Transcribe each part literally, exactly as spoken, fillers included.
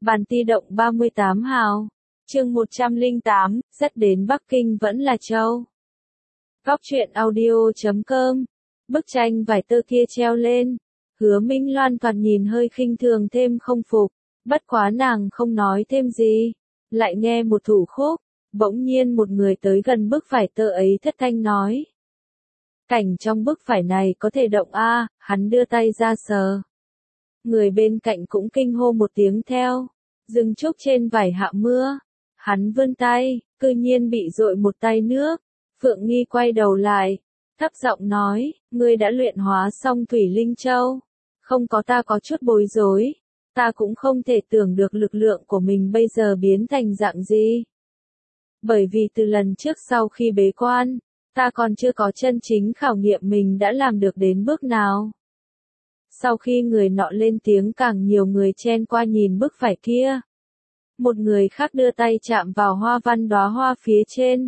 Bản ti động ba mươi tám hào. Chương một trăm lẻ tám, rất đến Bắc Kinh vẫn là châu. Góc truyện audio chấm com. Bức tranh vải tơ kia treo lên. Hứa Minh Loan thoạt nhìn hơi khinh thường thêm không phục. Bất quá nàng không nói thêm gì. Lại nghe một thủ khúc. Bỗng nhiên một người tới gần bức vải tơ ấy thất thanh nói. Cảnh trong bức vải này có thể động a, à, hắn đưa tay ra sờ. Người bên cạnh cũng kinh hô một tiếng theo. Dừng trúc trên vải hạ mưa. Hắn vươn tay, cư nhiên bị dội một tay nước. Phượng Nghi quay đầu lại, thấp giọng nói, ngươi đã luyện hóa xong Thủy Linh Châu. Không có ta có chút bối rối. Ta cũng không thể tưởng được lực lượng của mình bây giờ biến thành dạng gì. Bởi vì từ lần trước sau khi bế quan, ta còn chưa có chân chính khảo nghiệm mình đã làm được đến bước nào. Sau khi người nọ lên tiếng càng nhiều người chen qua nhìn bức vải kia. Một người khác đưa tay chạm vào hoa văn đóa hoa phía trên.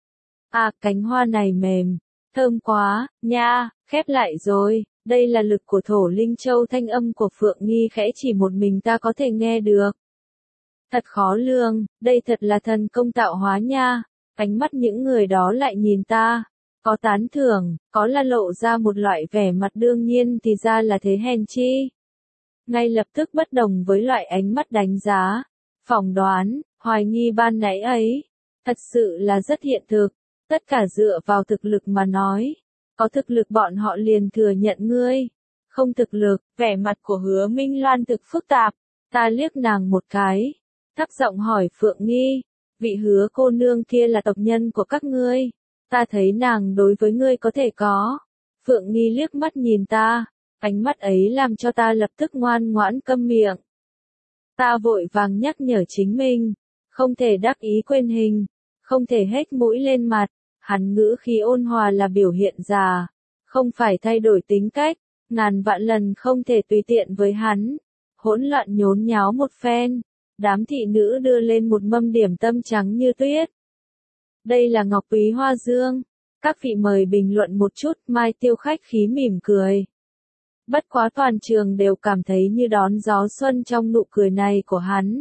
À, cánh hoa này mềm, thơm quá, nha, khép lại rồi, đây là lực của Thổ Linh Châu. Thanh âm của Phượng Nghi khẽ chỉ một mình ta có thể nghe được. Thật khó lường, đây thật là thần công tạo hóa nha. Ánh mắt những người đó lại nhìn ta, có tán thưởng, có là lộ ra một loại vẻ mặt đương nhiên thì ra là thế hèn chi. Ngay lập tức bất đồng với loại ánh mắt đánh giá, phỏng đoán, hoài nghi ban nãy ấy. Thật sự là rất hiện thực, tất cả dựa vào thực lực mà nói. Có thực lực bọn họ liền thừa nhận ngươi. Không thực lực, vẻ mặt của Hứa Minh Loan thực phức tạp. Ta liếc nàng một cái, thấp giọng hỏi Phượng Nghi. Vị Hứa cô nương kia là tộc nhân của các ngươi. Ta thấy nàng đối với ngươi có thể có. Phượng Nghi liếc mắt nhìn ta, ánh mắt ấy làm cho ta lập tức ngoan ngoãn câm miệng. Ta vội vàng nhắc nhở chính mình, không thể đắc ý quên hình, không thể hết mũi lên mặt. Hắn ngữ khí ôn hòa là biểu hiện già, không phải thay đổi tính cách, ngàn vạn lần không thể tùy tiện với hắn. Hỗn loạn nhốn nháo một phen, đám thị nữ đưa lên một mâm điểm tâm trắng như tuyết. Đây là ngọc quý hoa dương, các vị mời bình luận một chút. Mai Tiêu khách khí mỉm cười. Bất quá toàn trường đều cảm thấy như đón gió xuân trong nụ cười này của hắn.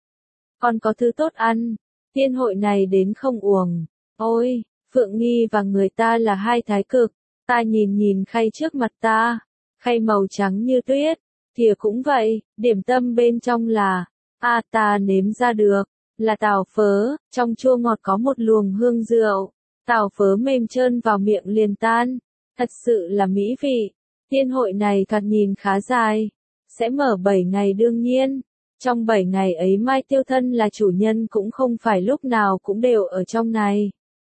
Còn có thứ tốt ăn, tiên hội này đến không uổng. Ôi, Phượng Nghi và người ta là hai thái cực. Ta nhìn nhìn khay trước mặt ta, khay màu trắng như tuyết, thìa cũng vậy, điểm tâm bên trong là, a à, ta nếm ra được, là tàu phớ, trong chua ngọt có một luồng hương rượu, tàu phớ mềm trơn vào miệng liền tan, thật sự là mỹ vị. Tiên hội này thoạt nhìn khá dài, sẽ mở bảy ngày đương nhiên, trong bảy ngày ấy Mai Tiêu thân là chủ nhân cũng không phải lúc nào cũng đều ở trong này.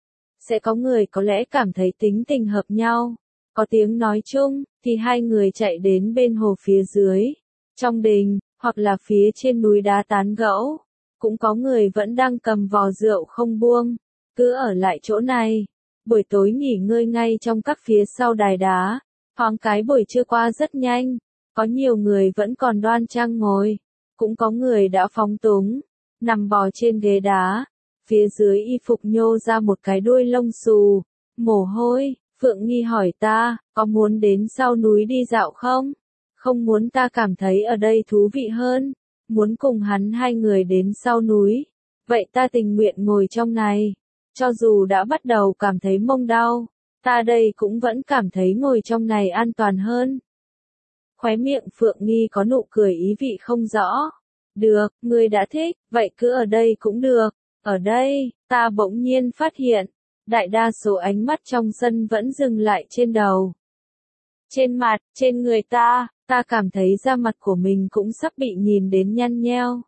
Sẽ có người có lẽ cảm thấy tính tình hợp nhau, có tiếng nói chung, thì hai người chạy đến bên hồ phía dưới, trong đình, hoặc là phía trên núi đá tán gẫu. Cũng có người vẫn đang cầm vò rượu không buông, cứ ở lại chỗ này, buổi tối nghỉ ngơi ngay trong các phía sau đài đá. Thoáng cái buổi trưa qua rất nhanh, có nhiều người vẫn còn đoan trang ngồi, cũng có người đã phóng túng, nằm bò trên ghế đá. Phía dưới y phục nhô ra một cái đuôi lông xù, mồ hôi. Phượng Nghi hỏi ta, có muốn đến sau núi đi dạo không? Không muốn, ta cảm thấy ở đây thú vị hơn, muốn cùng hắn hai người đến sau núi. Vậy ta tình nguyện ngồi trong này, cho dù đã bắt đầu cảm thấy mông đau, ta đây cũng vẫn cảm thấy ngồi trong này an toàn hơn. Khóe miệng Phượng Nghi có nụ cười ý vị không rõ. Được, ngươi đã thích, vậy cứ ở đây cũng được. Ở đây, ta bỗng nhiên phát hiện, đại đa số ánh mắt trong sân vẫn dừng lại trên đầu. Trên mặt, trên người ta, ta cảm thấy da mặt của mình cũng sắp bị nhìn đến nhăn nheo.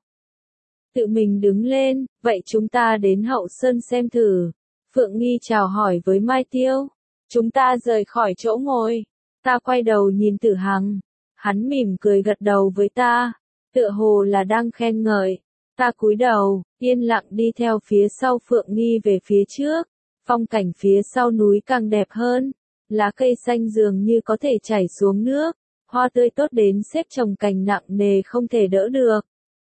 Tự mình đứng lên, vậy chúng ta đến hậu sơn xem thử. Phượng Nghi chào hỏi với Mai Tiêu. Chúng ta rời khỏi chỗ ngồi. Ta quay đầu nhìn Tử Hằng. Hắn mỉm cười gật đầu với ta. Tựa hồ là đang khen ngợi. Ta cúi đầu, yên lặng đi theo phía sau Phượng Nghi về phía trước. Phong cảnh phía sau núi càng đẹp hơn. Lá cây xanh dường như có thể chảy xuống nước. Hoa tươi tốt đến xếp chồng cành nặng nề không thể đỡ được.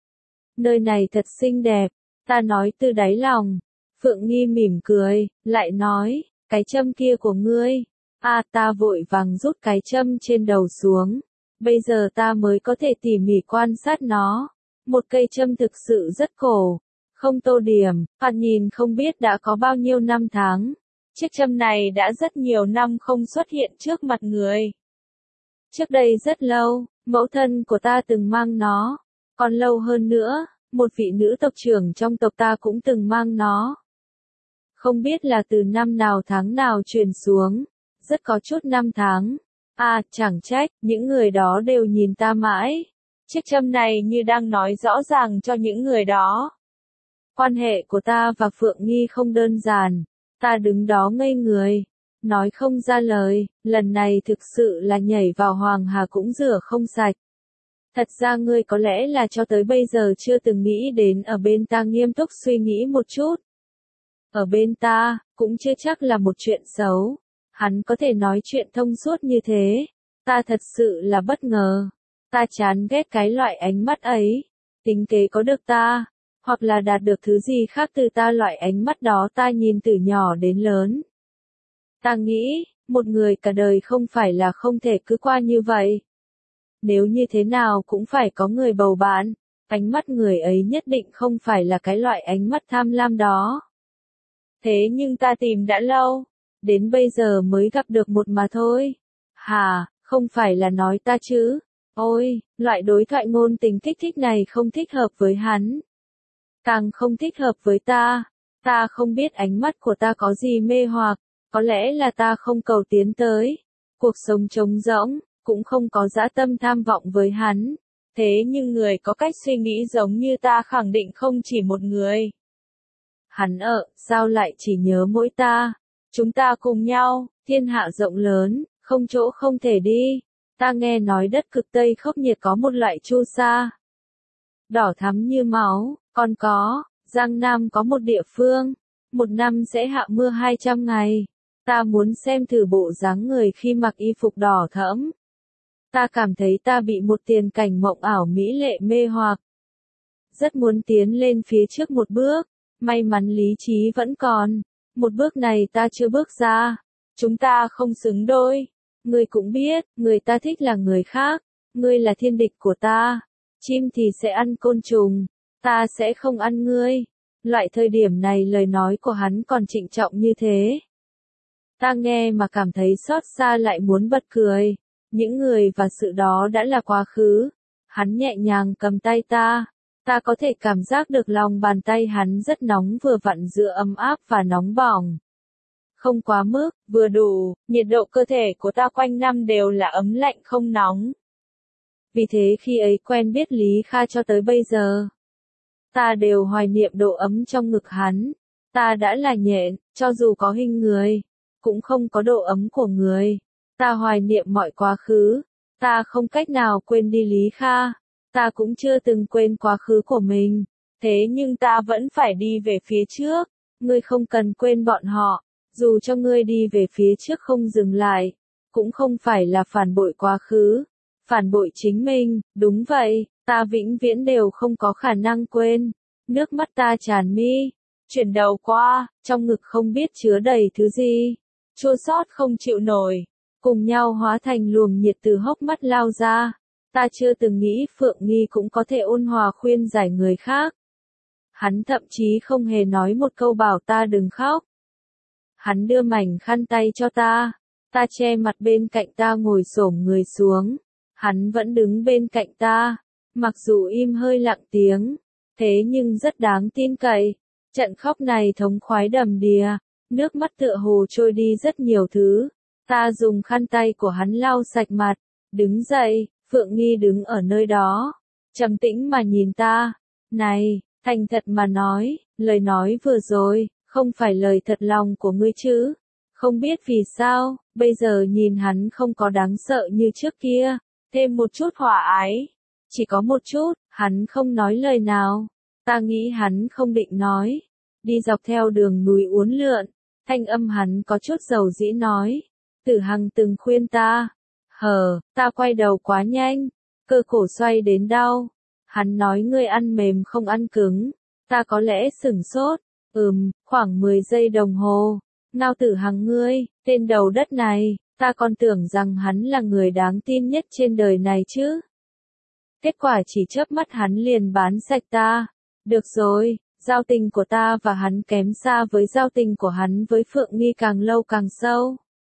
Nơi này thật xinh đẹp. Ta nói từ đáy lòng. Phượng Nghi mỉm cười, lại nói, cái châm kia của ngươi. À, ta vội vàng rút cái châm trên đầu xuống. Bây giờ ta mới có thể tỉ mỉ quan sát nó. một cây châm thực sự rất cổ, không tô điểm, thoạt nhìn không biết đã có bao nhiêu năm tháng. Chiếc châm này đã rất nhiều năm không xuất hiện trước mặt người. Trước đây rất lâu, mẫu thân của ta từng mang nó, còn lâu hơn nữa, một vị nữ tộc trưởng trong tộc ta cũng từng mang nó. Không biết là từ năm nào tháng nào truyền xuống, rất có chút năm tháng. À, chẳng trách, những người đó đều nhìn ta mãi. Chiếc châm này như đang nói rõ ràng cho những người đó. Quan hệ của ta và Phượng Nghi không đơn giản. Ta đứng đó ngây người, nói không ra lời, lần này thực sự là nhảy vào Hoàng Hà cũng rửa không sạch. Thật ra ngươi có lẽ là cho tới bây giờ chưa từng nghĩ đến ở bên ta nghiêm túc suy nghĩ một chút. Ở bên ta, cũng chưa chắc là một chuyện xấu. Hắn có thể nói chuyện thông suốt như thế. Ta thật sự là bất ngờ. Ta chán ghét cái loại ánh mắt ấy. Tính kế có được ta, hoặc là đạt được thứ gì khác từ ta, loại ánh mắt đó ta nhìn từ nhỏ đến lớn. Ta nghĩ, một người cả đời không phải là không thể cứ qua như vậy. Nếu như thế nào cũng phải có người bầu bạn, ánh mắt người ấy nhất định không phải là cái loại ánh mắt tham lam đó. Thế nhưng ta tìm đã lâu, đến bây giờ mới gặp được một mà thôi. Hà, không phải là nói ta chứ. Ôi, loại đối thoại ngôn tình kích thích này không thích hợp với hắn. Càng không thích hợp với ta. Ta không biết ánh mắt của ta có gì mê hoặc, có lẽ là ta không cầu tiến tới. Cuộc sống trống rỗng, cũng không có dã tâm tham vọng với hắn. Thế nhưng người có cách suy nghĩ giống như ta khẳng định không chỉ một người. Hắn ở, sao lại chỉ nhớ mỗi ta? Chúng ta cùng nhau, thiên hạ rộng lớn, không chỗ không thể đi. Ta nghe nói đất cực Tây khốc nhiệt có một loại chu sa. Đỏ thắm như máu, còn có, Giang Nam có một địa phương, một năm sẽ hạ mưa hai trăm ngày. Ta muốn xem thử bộ dáng người khi mặc y phục đỏ thẫm. Ta cảm thấy ta bị một tiền cảnh mộng ảo mỹ lệ mê hoặc. Rất muốn tiến lên phía trước một bước, may mắn lý trí vẫn còn. Một bước này ta chưa bước ra. Chúng ta không xứng đôi. Ngươi cũng biết, người ta thích là người khác. Ngươi là thiên địch của ta. Chim thì sẽ ăn côn trùng. Ta sẽ không ăn ngươi. Loại thời điểm này lời nói của hắn còn trịnh trọng như thế. Ta nghe mà cảm thấy xót xa lại muốn bật cười. Những người và sự đó đã là quá khứ. Hắn nhẹ nhàng cầm tay ta. Ta có thể cảm giác được lòng bàn tay hắn rất nóng, vừa vặn giữa ấm áp và nóng bỏng. Không quá mức, vừa đủ, nhiệt độ cơ thể của ta quanh năm đều là ấm lạnh không nóng. Vì thế khi ấy quen biết Lý Kha cho tới bây giờ, ta đều hoài niệm độ ấm trong ngực hắn. Ta đã là nhện, cho dù có hình người, cũng không có độ ấm của người. Ta hoài niệm mọi quá khứ. Ta không cách nào quên đi Lý Kha. Ta cũng chưa từng quên quá khứ của mình. Thế nhưng ta vẫn phải đi về phía trước. Ngươi không cần quên bọn họ. Dù cho ngươi đi về phía trước không dừng lại, cũng không phải là phản bội quá khứ. Phản bội chính mình, đúng vậy, ta vĩnh viễn đều không có khả năng quên. Nước mắt ta tràn mi, chuyển đầu qua, trong ngực không biết chứa đầy thứ gì. Chua xót không chịu nổi, cùng nhau hóa thành luồng nhiệt từ hốc mắt lao ra. Ta chưa từng nghĩ Phượng Nghi cũng có thể ôn hòa khuyên giải người khác. Hắn thậm chí không hề nói một câu bảo ta đừng khóc. Hắn đưa mảnh khăn tay cho ta. Ta che mặt bên cạnh ta ngồi xổm người xuống. Hắn vẫn đứng bên cạnh ta. Mặc dù im hơi lặng tiếng. Thế nhưng rất đáng tin cậy. Trận khóc này thống khoái đầm đìa. Nước mắt tựa hồ trôi đi rất nhiều thứ. Ta dùng khăn tay của hắn lau sạch mặt. Đứng dậy, Phượng Nghi đứng ở nơi đó. Trầm tĩnh mà nhìn ta. Này, thành thật mà nói, lời nói vừa rồi, không phải lời thật lòng của ngươi chứ. Không biết vì sao, bây giờ nhìn hắn không có đáng sợ như trước kia. Thêm một chút hòa ái. Chỉ có một chút, hắn không nói lời nào. Ta nghĩ hắn không định nói. Đi dọc theo đường núi uốn lượn. Thanh âm hắn có chút dầu dĩ nói. Tử Hằng từng khuyên ta. Hờ, ta quay đầu quá nhanh. Cơ cổ xoay đến đau. Hắn nói ngươi ăn mềm không ăn cứng. Ta có lẽ sửng sốt. Ừm, khoảng mười giây đồng hồ. Ngao Tử Hằng ngươi, tên đầu đất này, ta còn tưởng rằng hắn là người đáng tin nhất trên đời này chứ. Kết quả chỉ chớp mắt hắn liền bán sạch ta. Được rồi, giao tình của ta và hắn kém xa với giao tình của hắn với Phượng Nghi càng lâu càng sâu.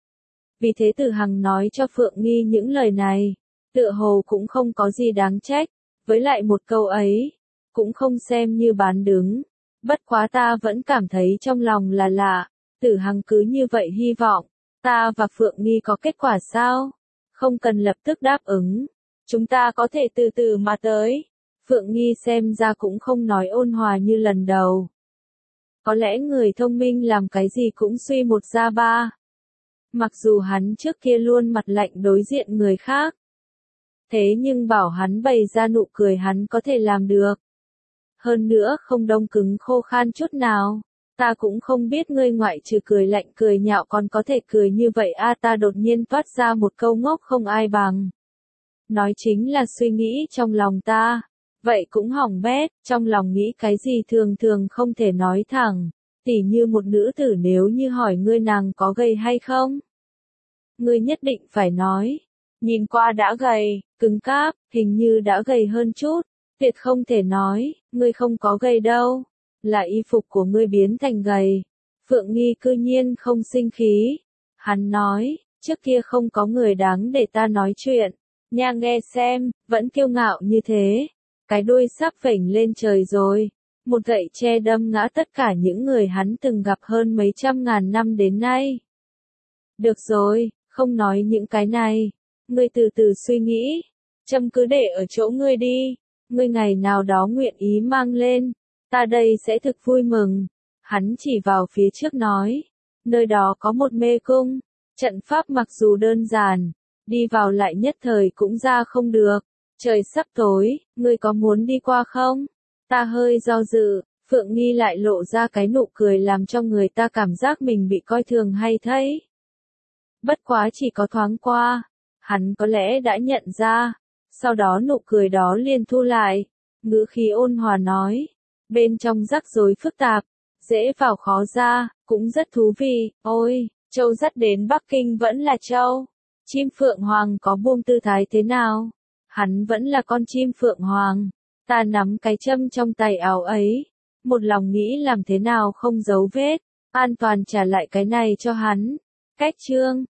Vì thế Từ Hằng nói cho Phượng Nghi những lời này, tựa hồ cũng không có gì đáng trách, với lại một câu ấy, cũng không xem như bán đứng. Bất quá ta vẫn cảm thấy trong lòng là lạ, Tử Hằng cứ như vậy hy vọng, ta và Phượng Nghi có kết quả sao? Không cần lập tức đáp ứng, chúng ta có thể từ từ mà tới. Phượng Nghi xem ra cũng không nói ôn hòa như lần đầu. Có lẽ người thông minh làm cái gì cũng suy một ra ba. Mặc dù hắn trước kia luôn mặt lạnh đối diện người khác. Thế nhưng bảo hắn bày ra nụ cười hắn có thể làm được. Hơn nữa không đông cứng khô khan chút nào. Ta cũng không biết ngươi ngoại trừ cười lạnh cười nhạo còn có thể cười như vậy a ta đột nhiên toát ra một câu ngốc không ai bằng. Nói chính là suy nghĩ trong lòng ta. Vậy cũng hỏng bét, trong lòng nghĩ cái gì thường thường không thể nói thẳng. Tỉ như một nữ tử nếu như hỏi ngươi nàng có gầy hay không? Ngươi nhất định phải nói. Nhìn qua đã gầy, cứng cáp, hình như đã gầy hơn chút. Tuyệt không thể nói, ngươi không có gầy đâu. Là y phục của ngươi biến thành gầy. Phượng Nghi cư nhiên không sinh khí. Hắn nói, trước kia không có người đáng để ta nói chuyện. Nha nghe xem, vẫn kiêu ngạo như thế. Cái đuôi sắp phểnh lên trời rồi. Một gậy tre đâm ngã tất cả những người hắn từng gặp hơn mấy trăm ngàn năm đến nay. Được rồi, không nói những cái này. Ngươi từ từ suy nghĩ. Châm cứ để ở chỗ ngươi đi. Ngươi ngày nào đó nguyện ý mang lên. Ta đây sẽ thực vui mừng. Hắn chỉ vào phía trước nói. Nơi đó có một mê cung. Trận pháp mặc dù đơn giản. Đi vào lại nhất thời cũng ra không được. Trời sắp tối, ngươi có muốn đi qua không? Ta hơi do dự, Phượng Nghi lại lộ ra cái nụ cười làm cho người ta cảm giác mình bị coi thường hay thấy. Bất quá chỉ có thoáng qua, hắn có lẽ đã nhận ra, sau đó nụ cười đó liền thu lại, ngữ khí ôn hòa nói, bên trong rắc rối phức tạp, dễ vào khó ra, cũng rất thú vị, ôi, châu dắt đến Bắc Kinh vẫn là châu, chim Phượng Hoàng có buông tư thái thế nào? Hắn vẫn là con chim Phượng Hoàng. Ta nắm cái châm trong tay áo ấy. Một lòng nghĩ làm thế nào không giấu vết. An toàn trả lại cái này cho hắn. Cách chương.